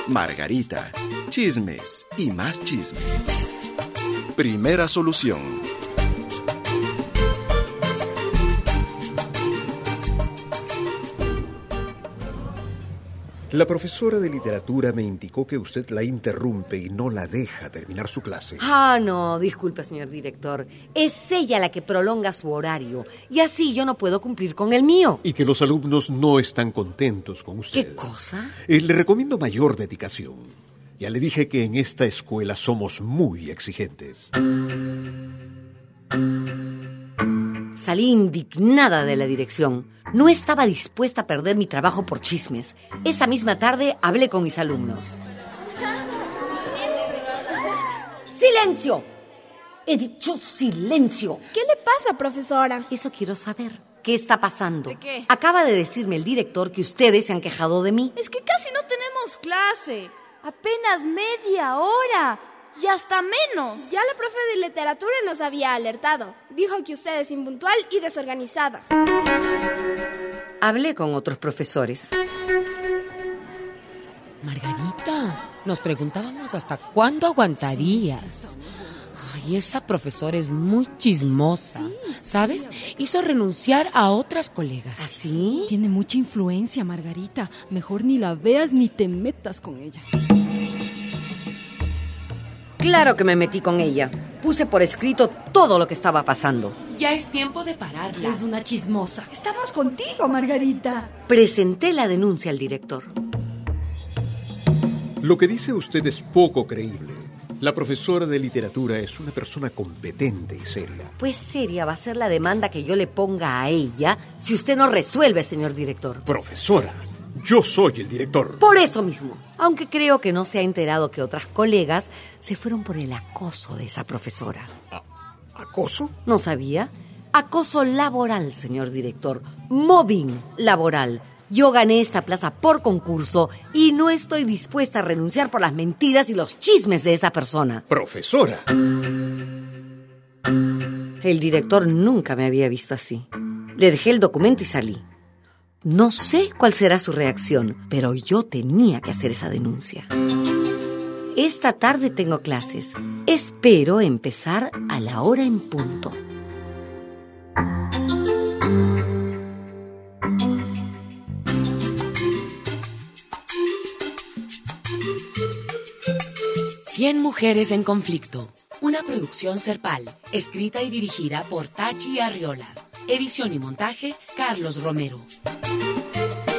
Margarita, chismes y más chismes. Primera Solución. La profesora de literatura me indicó que usted la interrumpe y no la deja terminar su clase. No, disculpe, señor director. Es ella la que prolonga su horario y así yo no puedo cumplir con el mío. Y que los alumnos no están contentos con usted. ¿Qué cosa? Le recomiendo mayor dedicación. Ya le dije que en esta escuela somos muy exigentes. Salí indignada de la dirección. No estaba dispuesta a perder mi trabajo por chismes. Esa misma tarde hablé con mis alumnos. ¡Silencio! He dicho silencio. ¿Qué le pasa, profesora? Eso quiero saber. ¿Qué está pasando? ¿De qué? Acaba de decirme el director que ustedes se han quejado de mí. Es que casi no tenemos clase. Apenas media hora. Y hasta menos. Ya la profe de literatura nos había alertado. Dijo que usted es impuntual y desorganizada. Hablé con otros profesores. Margarita, nos preguntábamos hasta cuándo aguantarías. Ay, esa profesora es muy chismosa, ¿sabes? Hizo renunciar a otras colegas. ¿Así? Tiene mucha influencia, Margarita. Mejor ni la veas ni te metas con ella. Claro que me metí con ella. Puse por escrito todo lo que estaba pasando. Ya es tiempo de pararla. Es una chismosa. Estamos contigo, Margarita. Presenté la denuncia al director. Lo que dice usted es poco creíble. La profesora de literatura es una persona competente y seria. Pues seria va a ser la demanda que yo le ponga a ella si usted no resuelve, señor director. Profesora, yo soy el director. Por eso mismo. Aunque creo que no se ha enterado que otras colegas se fueron por el acoso de esa profesora. ¿Acoso? ¿No sabía? Acoso laboral, señor director. Mobbing laboral. Yo gané esta plaza por concurso y no estoy dispuesta a renunciar por las mentiras y los chismes de esa persona. Profesora. El director nunca me había visto así. Le dejé el documento y salí. No sé cuál será su reacción, pero yo tenía que hacer esa denuncia. Esta tarde tengo clases. Espero empezar a la hora en punto. Cien mujeres en conflicto. Una producción Serpal, escrita y dirigida por Tachi Arriola. Edición y montaje, Carlos Romero.